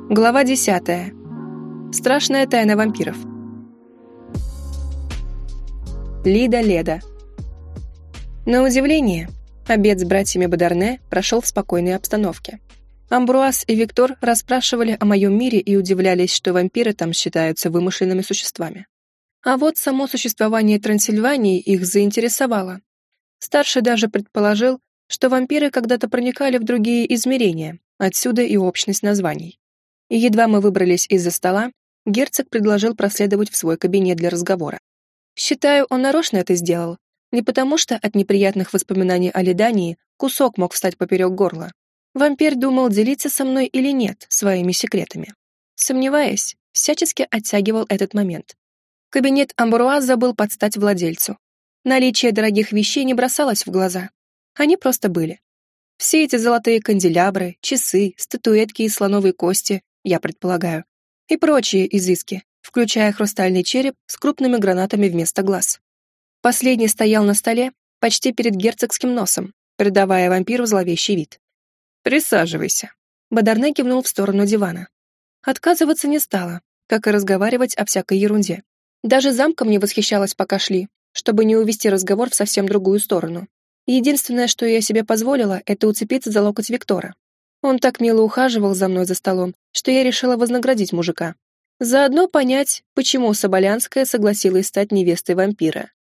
Глава 10. Страшная тайна вампиров. Лида Леда. На удивление, обед с братьями Бодерне прошел в спокойной обстановке. Амбруаз и Виктор расспрашивали о моем мире и удивлялись, что вампиры там считаются вымышленными существами. А вот само существование Трансильвании их заинтересовало. Старший даже предположил, что вампиры когда-то проникали в другие измерения, отсюда и общность названий. И едва мы выбрались из-за стола, герцог предложил проследовать в свой кабинет для разговора. Считаю, он нарочно это сделал, не потому что от неприятных воспоминаний о Лидании кусок мог встать поперек горла. Вампир думал, делиться со мной или нет своими секретами. Сомневаясь, всячески оттягивал этот момент. Кабинет Амбруаза был под стать владельцу. Наличие дорогих вещей не бросалось в глаза. Они просто были. Все эти золотые канделябры, часы, статуэтки из слоновой кости, я предполагаю, и прочие изыски, включая хрустальный череп с крупными гранатами вместо глаз. Последний стоял на столе, почти перед герцогским носом, придавая вампиру зловещий вид. «Присаживайся». Бодерне кивнул в сторону дивана. Отказываться не стала, как и разговаривать о всякой ерунде. Даже замком не восхищалась, пока шли, чтобы не увести разговор в совсем другую сторону. Единственное, что я себе позволила, это уцепиться за локоть Виктора. Он так мило ухаживал за мной за столом, что я решила вознаградить мужика. Заодно понять, почему Соболянская согласилась стать невестой вампира.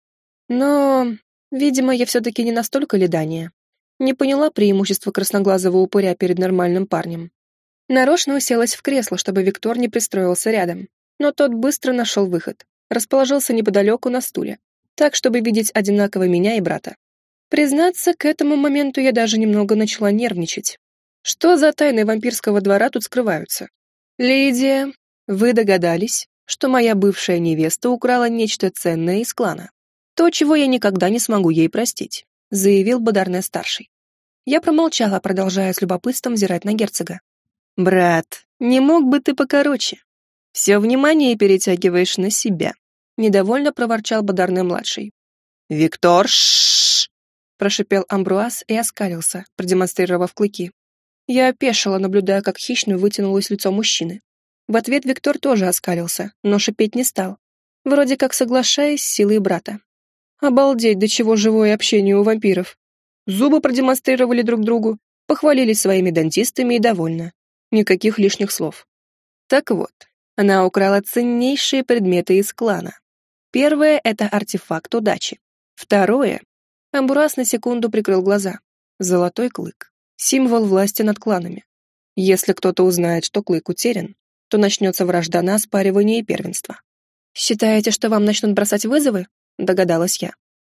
Но, видимо, я все-таки не настолько ледания. Не поняла преимущества красноглазого упыря перед нормальным парнем. Нарочно уселась в кресло, чтобы Виктор не пристроился рядом. Но тот быстро нашел выход. Расположился неподалеку на стуле, так, чтобы видеть одинаково меня и брата. Признаться, к этому моменту я даже немного начала нервничать. Что за тайны вампирского двора тут скрываются? Лидия, вы догадались, что моя бывшая невеста украла нечто ценное из клана? То, чего я никогда не смогу ей простить, заявил Бодерне-старший. Я промолчала, продолжая с любопытством взирать на герцога. «Брат, не мог бы ты покороче? Все внимание перетягиваешь на себя», недовольно проворчал Бодерне-младший. «Виктор, шшш!» прошипел Амбруаз и оскалился, продемонстрировав клыки. Я опешила, наблюдая, как хищно вытянулось лицо мужчины. В ответ Виктор тоже оскалился, но шипеть не стал, вроде как соглашаясь с силой брата. Обалдеть, до чего живое общение у вампиров. Зубы продемонстрировали друг другу, похвалились своими дантистами и довольно. Никаких лишних слов. Так вот, она украла ценнейшие предметы из клана. Первое — это артефакт удачи. Второе — Амбруаз на секунду прикрыл глаза. Золотой клык. Символ власти над кланами. Если кто-то узнает, что клык утерян, то начнется вражда на оспаривание первенства. «Считаете, что вам начнут бросать вызовы?» — догадалась я.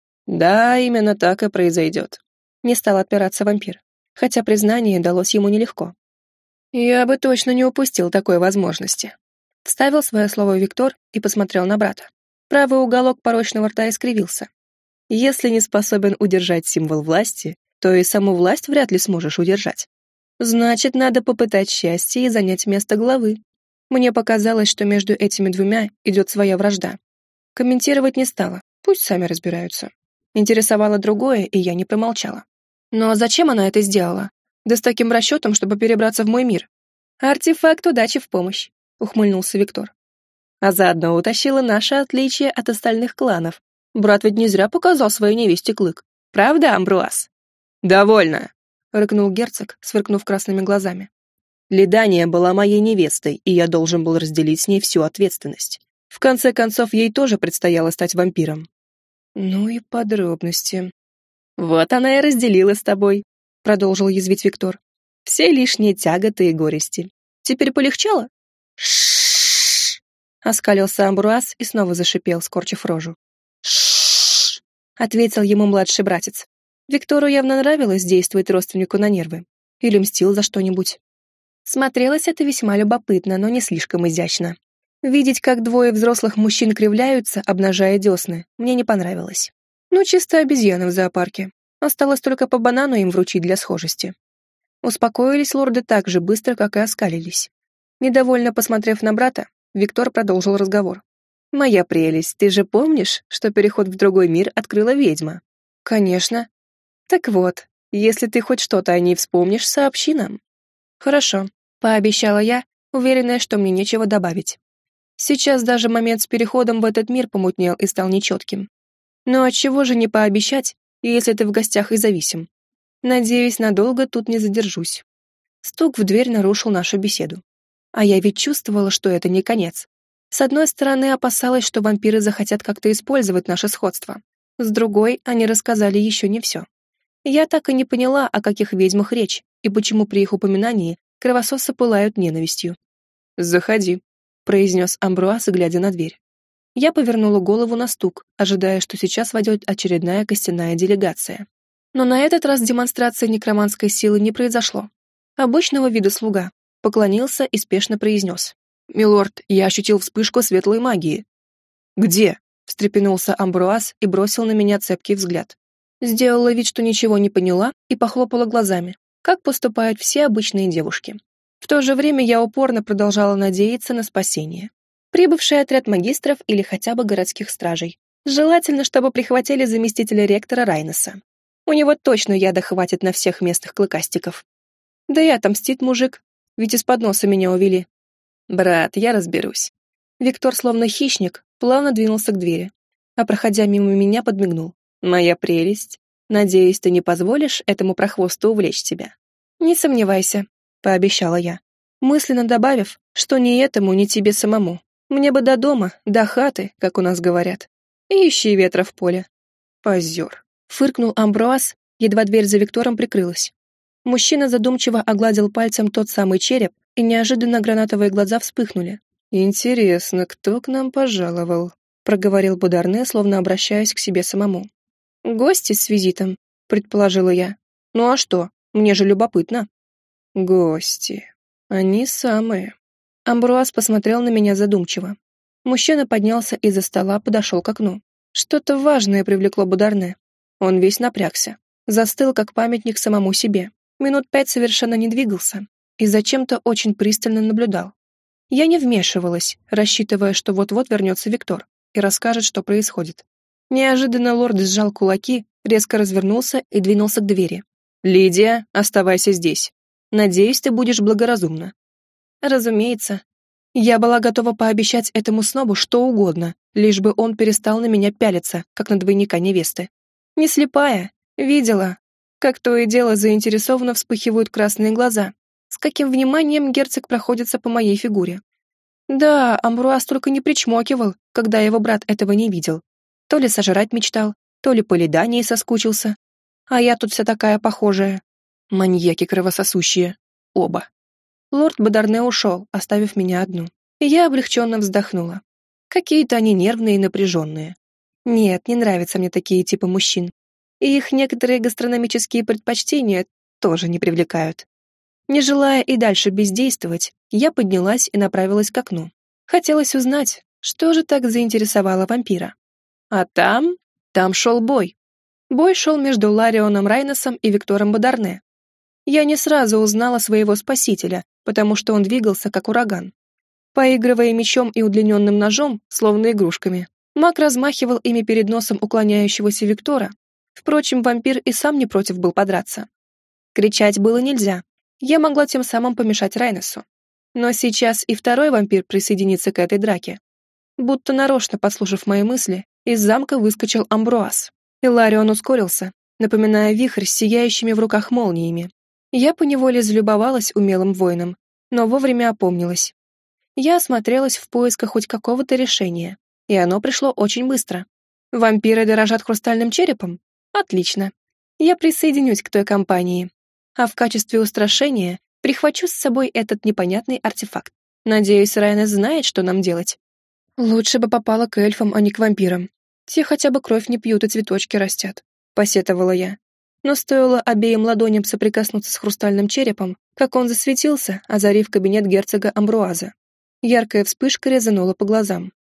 «Да, именно так и произойдет», — не стал отпираться вампир, хотя признание далось ему нелегко. «Я бы точно не упустил такой возможности», — вставил свое слово Виктор и посмотрел на брата. Правый уголок порочного рта искривился. «Если не способен удержать символ власти, то и саму власть вряд ли сможешь удержать. Значит, надо попытать счастье и занять место главы. Мне показалось, что между этими двумя идет своя вражда. Комментировать не стала, пусть сами разбираются. Интересовало другое, и я не промолчала. Но зачем она это сделала? Да с таким расчетом, чтобы перебраться в мой мир. Артефакт удачи в помощь, ухмыльнулся Виктор. А заодно утащила наше отличие от остальных кланов. Брат ведь не зря показал своей невесте клык. Правда, Амбруаз? «Довольно!» — рыкнул герцог, сверкнув красными глазами. «Лидания была моей невестой, и я должен был разделить с ней всю ответственность. В конце концов, ей тоже предстояло стать вампиром». «Ну и подробности». «Вот она и разделила с тобой», — продолжил язвить Виктор. «Все лишние тяготы и горести. Теперь полегчало?» «Ш-ш-ш!» — оскалился Амбруаз и снова зашипел, скорчив рожу. «Ш-ш-ш!» — ответил ему младший братец. Виктору явно нравилось действовать родственнику на нервы. Или мстил за что-нибудь. Смотрелось это весьма любопытно, но не слишком изящно. Видеть, как двое взрослых мужчин кривляются, обнажая десны, мне не понравилось. Ну, чисто обезьяны в зоопарке. Осталось только по банану им вручить для схожести. Успокоились лорды так же быстро, как и оскалились. Недовольно посмотрев на брата, Виктор продолжил разговор. «Моя прелесть, ты же помнишь, что переход в другой мир открыла ведьма?» «Конечно». «Так вот, если ты хоть что-то о ней вспомнишь, сообщи нам». «Хорошо», — пообещала я, уверенная, что мне нечего добавить. Сейчас даже момент с переходом в этот мир помутнел и стал нечетким. Но отчего же не пообещать, если ты в гостях и зависим? Надеюсь, надолго тут не задержусь. Стук в дверь нарушил нашу беседу. А я ведь чувствовала, что это не конец. С одной стороны, опасалась, что вампиры захотят как-то использовать наше сходство. С другой, они рассказали еще не все. Я так и не поняла, о каких ведьмах речь, и почему при их упоминании кровососы пылают ненавистью. «Заходи», — произнес Амбруас, глядя на дверь. Я повернула голову на стук, ожидая, что сейчас войдет очередная костяная делегация. Но на этот раз демонстрация некроманской силы не произошло. Обычного вида слуга поклонился и спешно произнес: «Милорд, я ощутил вспышку светлой магии». «Где?» — встрепенулся Амбруас и бросил на меня цепкий взгляд. Сделала вид, что ничего не поняла, и похлопала глазами, как поступают все обычные девушки. В то же время я упорно продолжала надеяться на спасение. Прибывший отряд магистров или хотя бы городских стражей. Желательно, чтобы прихватили заместителя ректора Райнеса. У него точно яда хватит на всех местных клыкастиков. Да и отомстит мужик, ведь из-под носа меня увели. Брат, я разберусь. Виктор, словно хищник, плавно двинулся к двери, а, проходя мимо меня, подмигнул. «Моя прелесть. Надеюсь, ты не позволишь этому прохвосту увлечь тебя». «Не сомневайся», — пообещала я, мысленно добавив, что ни этому, ни тебе самому. Мне бы до дома, до хаты, как у нас говорят. И ищи ветра в поле. Позер. Фыркнул Амбруас, едва дверь за Виктором прикрылась. Мужчина задумчиво огладил пальцем тот самый череп, и неожиданно гранатовые глаза вспыхнули. «Интересно, кто к нам пожаловал?» — проговорил Бударне, словно обращаясь к себе самому. «Гости с визитом», — предположила я. «Ну а что? Мне же любопытно». «Гости. Они самые». Амбруас посмотрел на меня задумчиво. Мужчина поднялся из-за стола, подошел к окну. Что-то важное привлекло Бударне. Он весь напрягся. Застыл, как памятник самому себе. Минут 5 совершенно не двигался и зачем-то очень пристально наблюдал. Я не вмешивалась, рассчитывая, что вот-вот вернется Виктор и расскажет, что происходит. Неожиданно лорд сжал кулаки, резко развернулся и двинулся к двери. «Лидия, оставайся здесь. Надеюсь, ты будешь благоразумна». Разумеется. Я была готова пообещать этому снобу что угодно, лишь бы он перестал на меня пялиться, как на двойника невесты. Не слепая, видела, как то и дело заинтересованно вспыхивают красные глаза, с каким вниманием герцог проходится по моей фигуре. Да, Амбруас только не причмокивал, когда его брат этого не видел. То ли сожрать мечтал, то ли по ледании соскучился. А я тут вся такая похожая. Маньяки кровососущие. Оба. Лорд Бударне ушел, оставив меня одну. И я облегченно вздохнула. Какие-то они нервные и напряженные. Нет, не нравятся мне такие типы мужчин. И их некоторые гастрономические предпочтения тоже не привлекают. Не желая и дальше бездействовать, я поднялась и направилась к окну. Хотелось узнать, что же так заинтересовало вампира. А там шел бой. Бой шел между Ларионом Райнесом и Виктором Бударне. Я не сразу узнала своего спасителя, потому что он двигался как ураган. Поигрывая мечом и удлиненным ножом, словно игрушками, маг размахивал ими перед носом уклоняющегося Виктора. Впрочем, вампир и сам не против был подраться. Кричать было нельзя. Я могла тем самым помешать Райнесу. Но сейчас и второй вампир присоединится к этой драке. Будто нарочно подслушав мои мысли, из замка выскочил Амбруас. Иларион ускорился, напоминая вихрь с сияющими в руках молниями. Я поневоле залюбовалась умелым воином, но вовремя опомнилась. Я осмотрелась в поисках хоть какого-то решения, и оно пришло очень быстро. Вампиры дорожат хрустальным черепом? Отлично. Я присоединюсь к той компании. А в качестве устрашения прихвачу с собой этот непонятный артефакт. Надеюсь, Райнес знает, что нам делать. Лучше бы попала к эльфам, а не к вампирам. Те хотя бы кровь не пьют и цветочки растят, посетовала я. Но стоило обеим ладоням соприкоснуться с хрустальным черепом, как он засветился, озарив кабинет герцога Амбруаза. Яркая вспышка резанула по глазам.